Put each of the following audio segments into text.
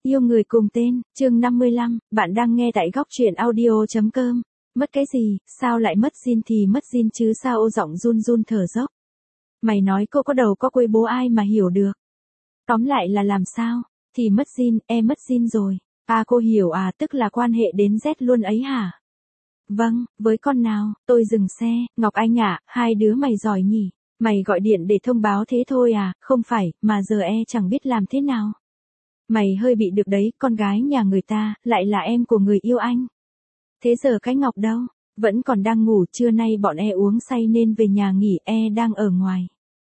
Yêu người cùng tên, chương 55, bạn đang nghe tại góc truyện audio.com. Mất cái gì, sao lại mất Jin thì mất Jin chứ sao, ô giọng run run thở dốc. Mày nói cô có đầu có quê bố ai mà hiểu được. Tóm lại là làm sao, thì mất Jin, mất Jin rồi. À cô hiểu à, tức là quan hệ đến Z luôn ấy hả? Vâng, với con nào, tôi dừng xe, Ngọc Anh à, hai đứa mày giỏi nhỉ. Mày gọi điện để thông báo thế thôi à, không phải, mà giờ chẳng biết làm thế nào. Mày hơi bị được đấy, con gái nhà người ta, lại là em của người yêu anh. Thế giờ cái Ngọc đâu? Vẫn còn đang ngủ, trưa nay bọn uống say nên về nhà nghỉ, đang ở ngoài.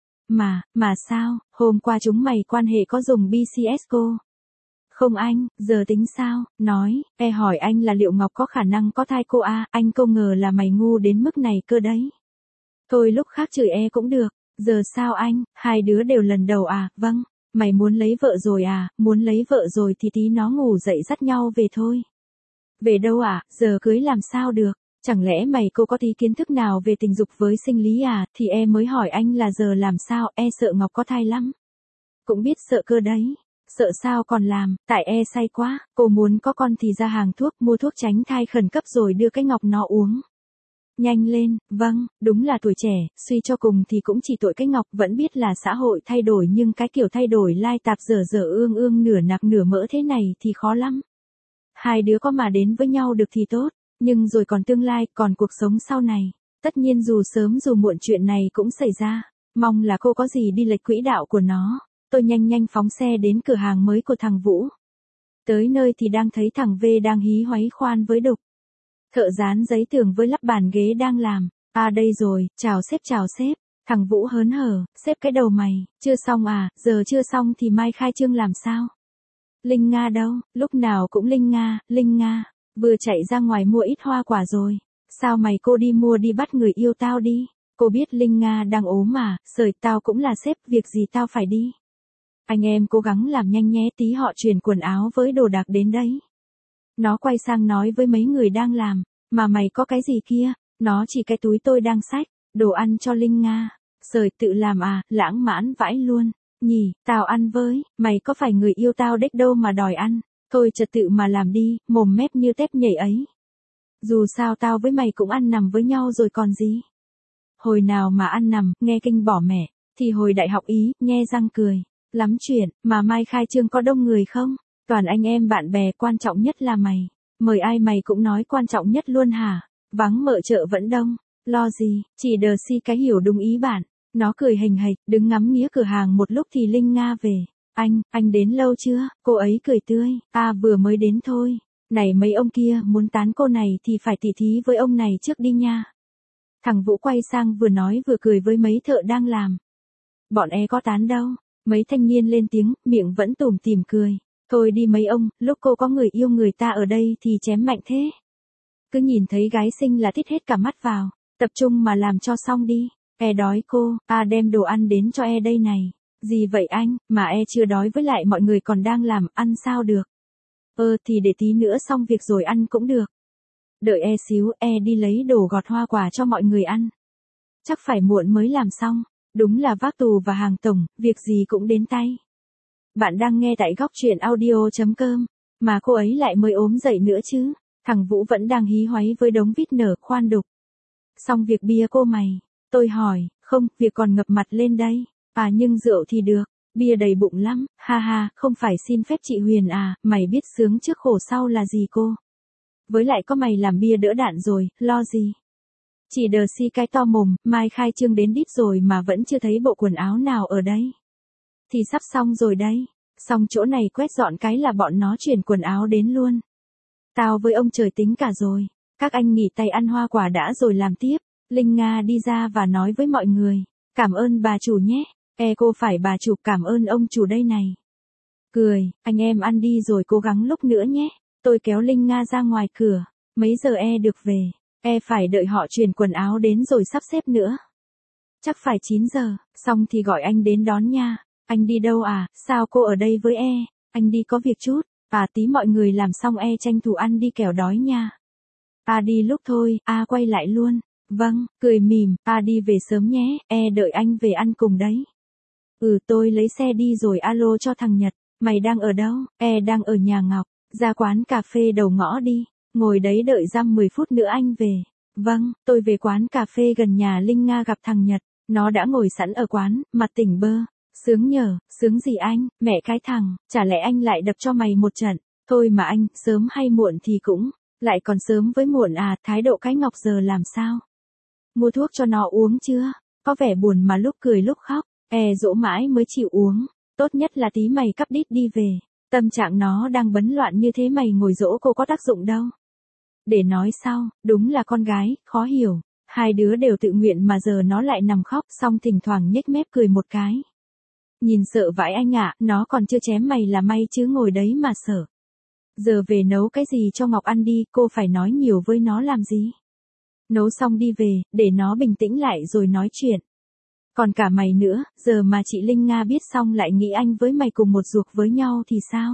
Mà sao, hôm qua chúng mày quan hệ có dùng BCS cô? Không anh, giờ tính sao, nói, hỏi anh là liệu Ngọc có khả năng có thai cô à, anh không ngờ là mày ngu đến mức này cơ đấy. Thôi lúc khác chửi cũng được, giờ sao anh, hai đứa đều lần đầu à, vâng. Mày muốn lấy vợ rồi à, muốn lấy vợ rồi thì tí nó ngủ dậy dắt nhau về thôi. Về đâu à, giờ cưới làm sao được, chẳng lẽ cô có tí kiến thức nào về tình dục với sinh lý à, thì mới hỏi anh là giờ làm sao, sợ Ngọc có thai lắm. Cũng biết sợ cơ đấy, sợ sao còn làm, tại say quá, cô muốn có con thì ra hàng thuốc mua thuốc tránh thai khẩn cấp rồi đưa cái Ngọc nó uống. Nhanh lên, vâng, đúng là tuổi trẻ, suy cho cùng thì cũng chỉ tội cái Ngọc, vẫn biết là xã hội thay đổi nhưng cái kiểu thay đổi lai tạp dở dở ương ương nửa nạc nửa mỡ thế này thì khó lắm. Hai đứa có mà đến với nhau được thì tốt, nhưng rồi còn tương lai, còn cuộc sống sau này, tất nhiên dù sớm dù muộn chuyện này cũng xảy ra, mong là cô có gì đi lệch quỹ đạo của nó. Tôi nhanh phóng xe đến cửa hàng mới của thằng Vũ. Tới nơi thì đang thấy thằng V đang hí hoáy khoan với đục. Thợ dán giấy tường với lắp bàn ghế đang làm. À đây rồi, chào sếp. Thằng Vũ hớn hở, sếp cái đầu mày, chưa xong à, giờ chưa xong thì mai khai trương làm sao? Linh Nga đâu, lúc nào cũng Linh Nga, vừa chạy ra ngoài mua ít hoa quả rồi. Sao cô đi mua đi bắt người yêu tao đi. Cô biết Linh Nga đang ốm mà, sời tao cũng là sếp, việc gì tao phải đi. Anh em cố gắng làm nhanh nhé, tí họ chuyển quần áo với đồ đạc đến đấy. Nó quay sang nói với mấy người đang làm, mà mày có cái gì kia, nó chỉ cái túi tôi đang xách, đồ ăn cho Linh Nga. Sời tự làm à, lãng mãn vãi luôn, nhỉ, tao ăn với, mày có phải người yêu tao đếch đâu mà đòi ăn, thôi trật tự mà làm đi, mồm mép như tép nhảy ấy. Dù sao tao với mày cũng ăn nằm với nhau rồi còn gì. Hồi nào mà ăn nằm, nghe kinh bỏ mẹ, thì hồi đại học ý, nhe răng cười, lắm chuyện, mà mai khai trương có đông người không? Toàn anh em bạn bè, quan trọng nhất là mày. Mời ai mày cũng nói quan trọng nhất luôn hả? Vắng mợ chợ vẫn đông. Lo gì, chỉ đờ si cái hiểu đúng ý bạn. Nó cười hình hạch, đứng ngắm nghía cửa hàng một lúc thì Linh Nga về. Anh đến lâu chưa? Cô ấy cười tươi. À vừa mới đến thôi. Này mấy ông kia, muốn tán cô này thì phải tỉ thí với ông này trước đi nha. Thằng Vũ quay sang vừa nói vừa cười với mấy thợ đang làm. Bọn có tán đâu. Mấy thanh niên lên tiếng, miệng vẫn tủm tỉm cười. Thôi đi mấy ông, lúc cô có người yêu người ta ở đây thì chém mạnh thế. Cứ nhìn thấy gái xinh là thít hết cả mắt vào, tập trung mà làm cho xong đi. Đói cô, đem đồ ăn đến cho đây này. Gì vậy anh, mà chưa đói với lại mọi người còn đang làm, ăn sao được. Thì để tí nữa xong việc rồi ăn cũng được. Đợi xíu, đi lấy đồ gọt hoa quả cho mọi người ăn. Chắc phải muộn mới làm xong, đúng là vác tù và hàng tổng, việc gì cũng đến tay. Bạn đang nghe tại góc truyện audio.com, mà cô ấy lại mới ốm dậy nữa chứ. Thằng Vũ vẫn đang hí hoáy với đống vít nở khoan đục. Xong việc bia cô mày, tôi hỏi, không, việc còn ngập mặt lên đây. À nhưng rượu thì được, bia đầy bụng lắm, ha ha, không phải xin phép chị Huyền à, mày biết sướng trước khổ sau là gì cô. Với lại có mày làm bia đỡ đạn rồi, lo gì. Chỉ đờ si cái to mồm, mai khai trương đến đít rồi mà vẫn chưa thấy bộ quần áo nào ở đây. Thì sắp xong rồi đấy, xong chỗ này quét dọn cái là bọn nó chuyển quần áo đến luôn. Tao với ông trời tính cả rồi, các anh nghỉ tay ăn hoa quả đã rồi làm tiếp. Linh Nga đi ra và nói với mọi người, cảm ơn bà chủ nhé, cô phải bà chủ, cảm ơn ông chủ đây này. Cười, anh em ăn đi rồi cố gắng lúc nữa nhé. Tôi kéo Linh Nga ra ngoài cửa, mấy giờ được về, phải đợi họ chuyển quần áo đến rồi sắp xếp nữa. Chắc phải 9 giờ, xong thì gọi anh đến đón nha. Anh đi đâu à, sao cô ở đây với anh đi có việc chút, tí mọi người làm xong tranh thủ ăn đi kẻo đói nha. Đi lúc thôi, quay lại luôn. Vâng, cười mỉm, đi về sớm nhé, đợi anh về ăn cùng đấy. Tôi lấy xe đi rồi alo cho thằng Nhật. Mày đang ở đâu? Đang ở nhà Ngọc, ra quán cà phê đầu ngõ đi, ngồi đấy đợi dăm 10 phút nữa anh về. Vâng, tôi về quán cà phê gần nhà Linh Nga gặp thằng Nhật, nó đã ngồi sẵn ở quán, mặt tỉnh bơ. Sướng nhờ, sướng gì anh, mẹ cái thằng, chả lẽ anh lại đập cho mày một trận, thôi mà anh, sớm hay muộn thì cũng, lại còn sớm với muộn à, thái độ cái Ngọc giờ làm sao? Mua thuốc cho nó uống chưa? Có vẻ buồn mà lúc cười lúc khóc, dỗ mãi mới chịu uống, tốt nhất là tí mày cắp đít đi về, tâm trạng nó đang bấn loạn như thế mày ngồi dỗ cô có tác dụng đâu. Để nói sau, đúng là con gái, khó hiểu, hai đứa đều tự nguyện mà giờ nó lại nằm khóc xong thỉnh thoảng nhếch mép cười một cái. Nhìn sợ vãi anh ạ, nó còn chưa chém mày là may chứ ngồi đấy mà sợ. Giờ về nấu cái gì cho Ngọc ăn đi, cô phải nói nhiều với nó làm gì. Nấu xong đi về, để nó bình tĩnh lại rồi nói chuyện. Còn cả mày nữa, giờ mà chị Linh Nga biết xong lại nghĩ anh với mày cùng một ruột với nhau thì sao?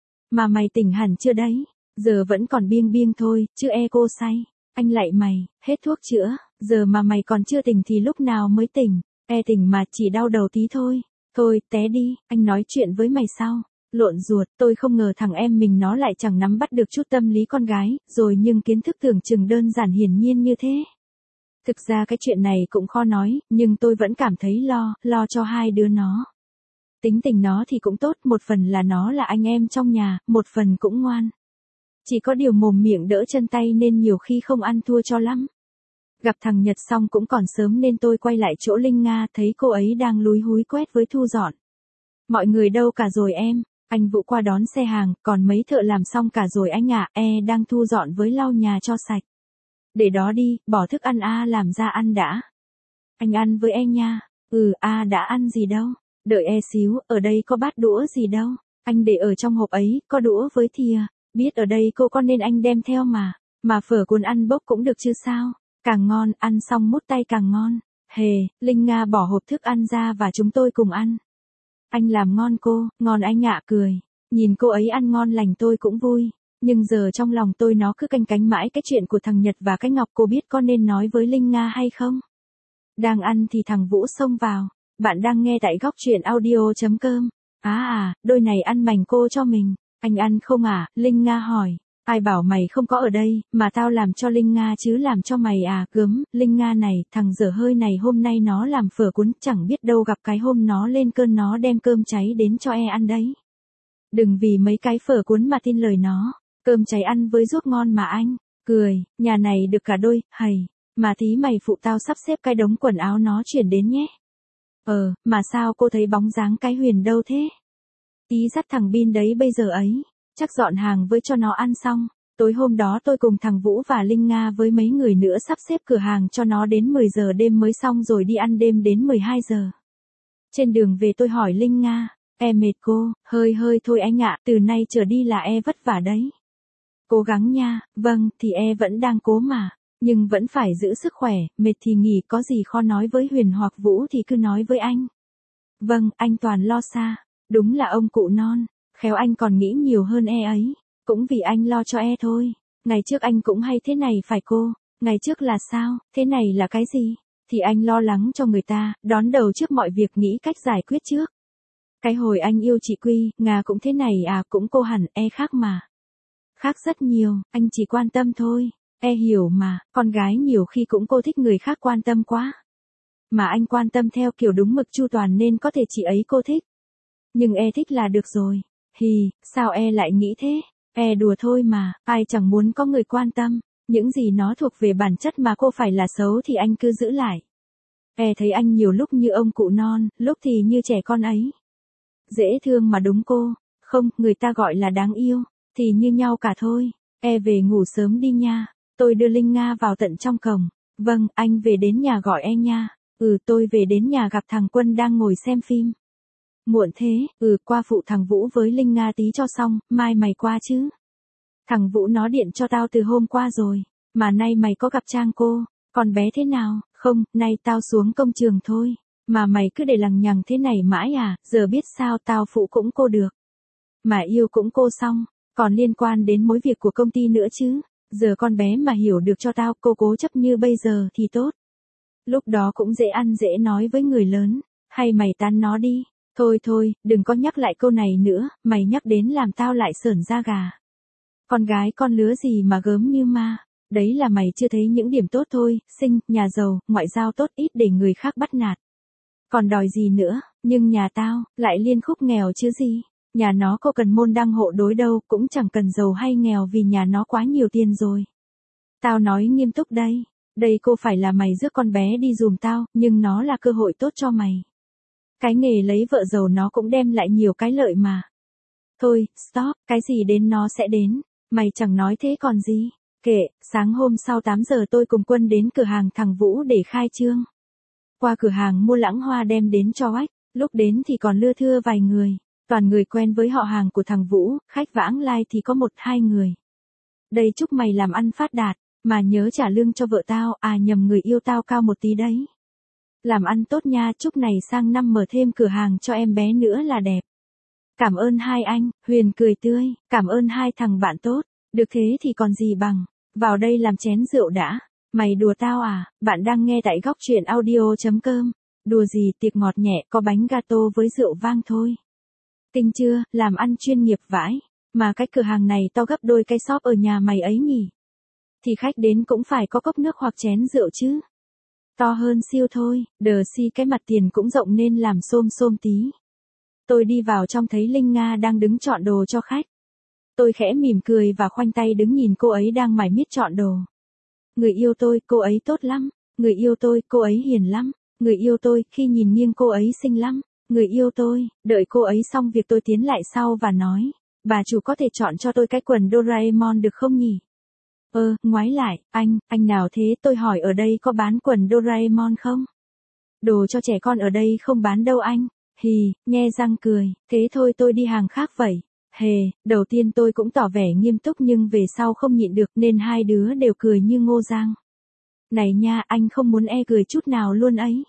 Mà mày tỉnh hẳn chưa đấy? Giờ vẫn còn biêng biêng thôi, chứ cô say. Anh lạy mày, hết thuốc chữa, giờ mà mày còn chưa tỉnh thì lúc nào mới tỉnh? Tỉnh mà chỉ đau đầu tí thôi. Thôi, té đi, anh nói chuyện với mày sau. Lộn ruột, tôi không ngờ thằng em mình nó lại chẳng nắm bắt được chút tâm lý con gái, rồi nhưng kiến thức tưởng chừng đơn giản hiển nhiên như thế. Thực ra cái chuyện này cũng khó nói, nhưng tôi vẫn cảm thấy lo cho hai đứa nó. Tính tình nó thì cũng tốt, một phần là nó là anh em trong nhà, một phần cũng ngoan. Chỉ có điều mồm miệng đỡ chân tay nên nhiều khi không ăn thua cho lắm. Gặp thằng Nhật xong cũng còn sớm nên tôi quay lại chỗ Linh Nga thấy cô ấy đang lúi húi quét với thu dọn. Mọi người đâu cả rồi em? Anh Vũ qua đón xe hàng, còn mấy thợ làm xong cả rồi anh ạ, đang thu dọn với lau nhà cho sạch. Để đó đi, bỏ thức ăn làm ra ăn đã. Anh ăn với nha. Đã ăn gì đâu. Đợi xíu, ở đây có bát đũa gì đâu. Anh để ở trong hộp ấy, có đũa với thìa. Biết ở đây cô con nên anh đem theo mà. Mà phở cuốn ăn bốc cũng được chứ sao. Càng ngon, ăn xong mút tay càng ngon. Linh Nga bỏ hộp thức ăn ra và chúng tôi cùng ăn. Anh làm ngon cô, ngon anh ạ cười. Nhìn cô ấy ăn ngon lành tôi cũng vui. Nhưng giờ trong lòng tôi nó cứ canh cánh mãi cái chuyện của thằng Nhật và cái Ngọc, cô biết có nên nói với Linh Nga hay không? Đang ăn thì thằng Vũ xông vào. Bạn đang nghe tại góc truyện audio.com. Đôi này ăn mành cô cho mình. Anh ăn không à? Linh Nga hỏi. Ai bảo mày không có ở đây, mà tao làm cho Linh Nga chứ làm cho mày à? Gớm, Linh Nga này, thằng dở hơi này hôm nay nó làm phở cuốn, chẳng biết đâu gặp cái hôm nó lên cơn nó đem cơm cháy đến cho ăn đấy. Đừng vì mấy cái phở cuốn mà tin lời nó, cơm cháy ăn với ruốc ngon mà anh. Cười, nhà này được cả đôi, mà tí mày phụ tao sắp xếp cái đống quần áo nó chuyển đến nhé. Mà sao cô thấy bóng dáng cái Huyền đâu thế? Tí dắt thằng Bin đấy bây giờ ấy. Chắc dọn hàng với cho nó ăn xong. Tối hôm đó tôi cùng thằng Vũ và Linh Nga với mấy người nữa sắp xếp cửa hàng cho nó đến 10 giờ đêm mới xong rồi đi ăn đêm đến 12 giờ. Trên đường về tôi hỏi Linh Nga, mệt cô, hơi thôi anh ạ, từ nay trở đi là vất vả đấy. Cố gắng nha, vâng, thì vẫn đang cố mà, nhưng vẫn phải giữ sức khỏe, mệt thì nghỉ, có gì khó nói với Huyền hoặc Vũ thì cứ nói với anh. Vâng, anh toàn lo xa, đúng là ông cụ non. Khéo anh còn nghĩ nhiều hơn ấy. Cũng vì anh lo cho thôi. Ngày trước anh cũng hay thế này phải cô. Ngày trước là sao? Thế này là cái gì? Thì anh lo lắng cho người ta, đón đầu trước mọi việc nghĩ cách giải quyết trước. Cái hồi anh yêu chị Quy, Nga cũng thế này cũng cô hẳn khác mà. Khác rất nhiều, anh chỉ quan tâm thôi. Hiểu mà, con gái nhiều khi cũng cô thích người khác quan tâm quá. Mà anh quan tâm theo kiểu đúng mực chu toàn nên có thể chị ấy cô thích. Nhưng thích là được rồi. Sao lại nghĩ thế? Đùa thôi mà, ai chẳng muốn có người quan tâm. Những gì nó thuộc về bản chất mà cô phải là xấu thì anh cứ giữ lại. Thấy anh nhiều lúc như ông cụ non, lúc thì như trẻ con ấy. Dễ thương mà đúng cô. Không, người ta gọi là đáng yêu. Thì như nhau cả thôi. Về ngủ sớm đi nha. Tôi đưa Linh Nga vào tận trong cổng. Vâng, anh về đến nhà gọi nha. Tôi về đến nhà gặp thằng Quân đang ngồi xem phim. Muộn thế, qua phụ thằng Vũ với Linh Nga tí cho xong, mai mày qua chứ. Thằng Vũ nó điện cho tao từ hôm qua rồi, mà nay mày có gặp Trang cô, con bé thế nào? Không, nay tao xuống công trường thôi, mà mày cứ để lằng nhằng thế này mãi giờ biết sao tao phụ cũng cô được. Mà yêu cũng cô xong, còn liên quan đến mối việc của công ty nữa chứ, giờ con bé mà hiểu được cho tao cô cố chấp như bây giờ thì tốt. Lúc đó cũng dễ ăn dễ nói với người lớn, hay mày tán nó đi. Thôi thôi, đừng có nhắc lại câu này nữa, mày nhắc đến làm tao lại sởn da gà. Con gái con lứa gì mà gớm như ma. Đấy là mày chưa thấy những điểm tốt thôi, xinh, nhà giàu, ngoại giao tốt ít để người khác bắt nạt. Còn đòi gì nữa, nhưng nhà tao, lại liên khúc nghèo chứ gì. Nhà nó có cần môn đăng hộ đối đâu, cũng chẳng cần giàu hay nghèo vì nhà nó quá nhiều tiền rồi. Tao nói nghiêm túc đây. Đây cô phải là mày rước con bé đi dùm tao, nhưng nó là cơ hội tốt cho mày. Cái nghề lấy vợ giàu nó cũng đem lại nhiều cái lợi mà. Thôi, stop, cái gì đến nó sẽ đến. Mày chẳng nói thế còn gì. Kệ, sáng hôm sau 8 giờ tôi cùng Quân đến cửa hàng thằng Vũ để khai trương. Qua cửa hàng mua lãng hoa đem đến cho Oách, lúc đến thì còn lưa thưa vài người. Toàn người quen với họ hàng của thằng Vũ, khách vãng lai thì có 1-2 người. Đây chúc mày làm ăn phát đạt, mà nhớ trả lương cho vợ tao, nhầm người yêu tao cao một tí đấy. Làm ăn tốt nha, chúc này sang năm mở thêm cửa hàng cho em bé nữa là đẹp. Cảm ơn hai anh, Huyền cười tươi, cảm ơn hai thằng bạn tốt, được thế thì còn gì bằng, vào đây làm chén rượu đã. Mày đùa tao à, bạn đang nghe tại góc truyện audio.com, đùa gì tiệc ngọt nhẹ có bánh gato với rượu vang thôi. Kinh chưa, làm ăn chuyên nghiệp vãi, mà cái cửa hàng này to gấp đôi cái shop ở nhà mày ấy nhỉ. Thì khách đến cũng phải có cốc nước hoặc chén rượu chứ. To hơn siêu thôi, đờ si cái mặt tiền cũng rộng nên làm xôm xôm tí. Tôi đi vào trong thấy Linh Nga đang đứng chọn đồ cho khách. Tôi khẽ mỉm cười và khoanh tay đứng nhìn cô ấy đang mải miết chọn đồ. Người yêu tôi, cô ấy tốt lắm. Người yêu tôi, cô ấy hiền lắm. Người yêu tôi, khi nhìn nghiêng cô ấy xinh lắm. Người yêu tôi, đợi cô ấy xong việc tôi tiến lại sau và nói, bà chủ có thể chọn cho tôi cái quần Doraemon được không nhỉ? Ngoái lại, anh nào thế? Tôi hỏi ở đây có bán quần Doraemon không? Đồ cho trẻ con ở đây không bán đâu anh. Hì, nhe răng cười, thế thôi tôi đi hàng khác vậy. Hề, đầu tiên tôi cũng tỏ vẻ nghiêm túc nhưng về sau không nhịn được nên hai đứa đều cười như ngô giang. Này nha, anh không muốn cười chút nào luôn ấy.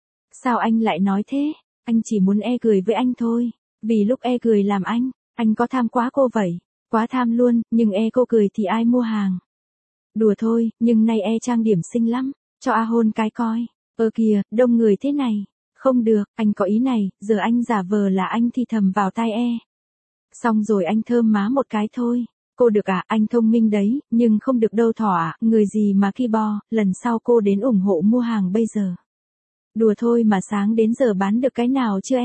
Sao anh lại nói thế? Anh chỉ muốn cười với anh thôi. Vì lúc cười làm anh có tham quá cô vậy. Quá tham luôn, nhưng cô cười thì ai mua hàng. Đùa thôi, nhưng nay trang điểm xinh lắm. Cho hôn cái coi. Kìa, đông người thế này. Không được, anh có ý này, giờ anh giả vờ là anh thì thầm vào tai Xong rồi anh thơm má một cái thôi. Cô được anh thông minh đấy, nhưng không được đâu thỏ người gì mà ki bo, lần sau cô đến ủng hộ mua hàng bây giờ. Đùa thôi mà sáng đến giờ bán được cái nào chưa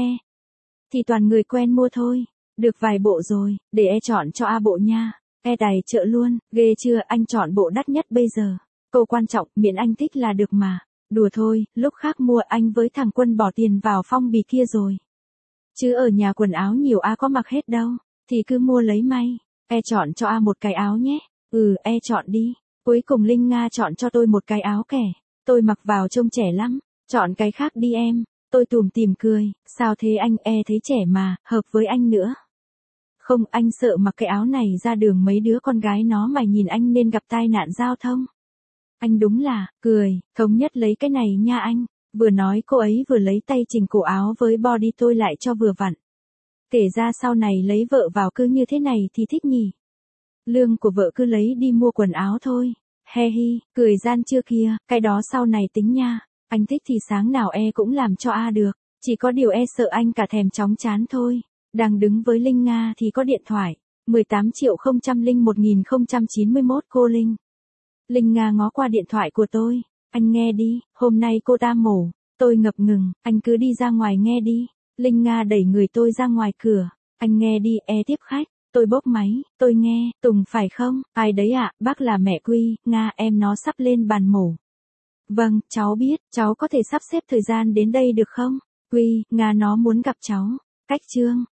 Thì toàn người quen mua thôi. Được vài bộ rồi, để chọn cho bộ nha. Đầy chợ luôn, ghê chưa, anh chọn bộ đắt nhất bây giờ. Câu quan trọng, miễn anh thích là được mà. Đùa thôi, lúc khác mua anh với thằng Quân bỏ tiền vào phong bì kia rồi. Chứ ở nhà quần áo nhiều có mặc hết đâu, thì cứ mua lấy may. Chọn cho một cái áo nhé. Chọn đi. Cuối cùng Linh Nga chọn cho tôi một cái áo kẻ. Tôi mặc vào trông trẻ lắm. Chọn cái khác đi em. Tôi tủm tỉm cười. Sao thế anh thấy trẻ mà, hợp với anh nữa. Không, anh sợ mặc cái áo này ra đường mấy đứa con gái nó mày nhìn anh nên gặp tai nạn giao thông. Anh đúng là, cười, thống nhất lấy cái này nha anh. Vừa nói cô ấy vừa lấy tay chỉnh cổ áo với body tôi lại cho vừa vặn. Kể ra sau này lấy vợ vào cứ như thế này thì thích nhỉ. Lương của vợ cứ lấy đi mua quần áo thôi. He hi, cười gian chưa kia, cái đó sau này tính nha. Anh thích thì sáng nào cũng làm cho được. Chỉ có điều sợ anh cả thèm chóng chán thôi. Đang đứng với Linh Nga thì có điện thoại. 18.001.091 cô Linh. Linh Nga ngó qua điện thoại của tôi. Anh nghe đi, hôm nay cô ta mổ. Tôi ngập ngừng, anh cứ đi ra ngoài nghe đi. Linh Nga đẩy người tôi ra ngoài cửa. Anh nghe đi, tiếp khách. Tôi bốc máy, tôi nghe, Tùng phải không? Ai đấy bác là mẹ Quy, Nga em nó sắp lên bàn mổ. Vâng, cháu biết, cháu có thể sắp xếp thời gian đến đây được không? Quy, Nga nó muốn gặp cháu. Cách Trương,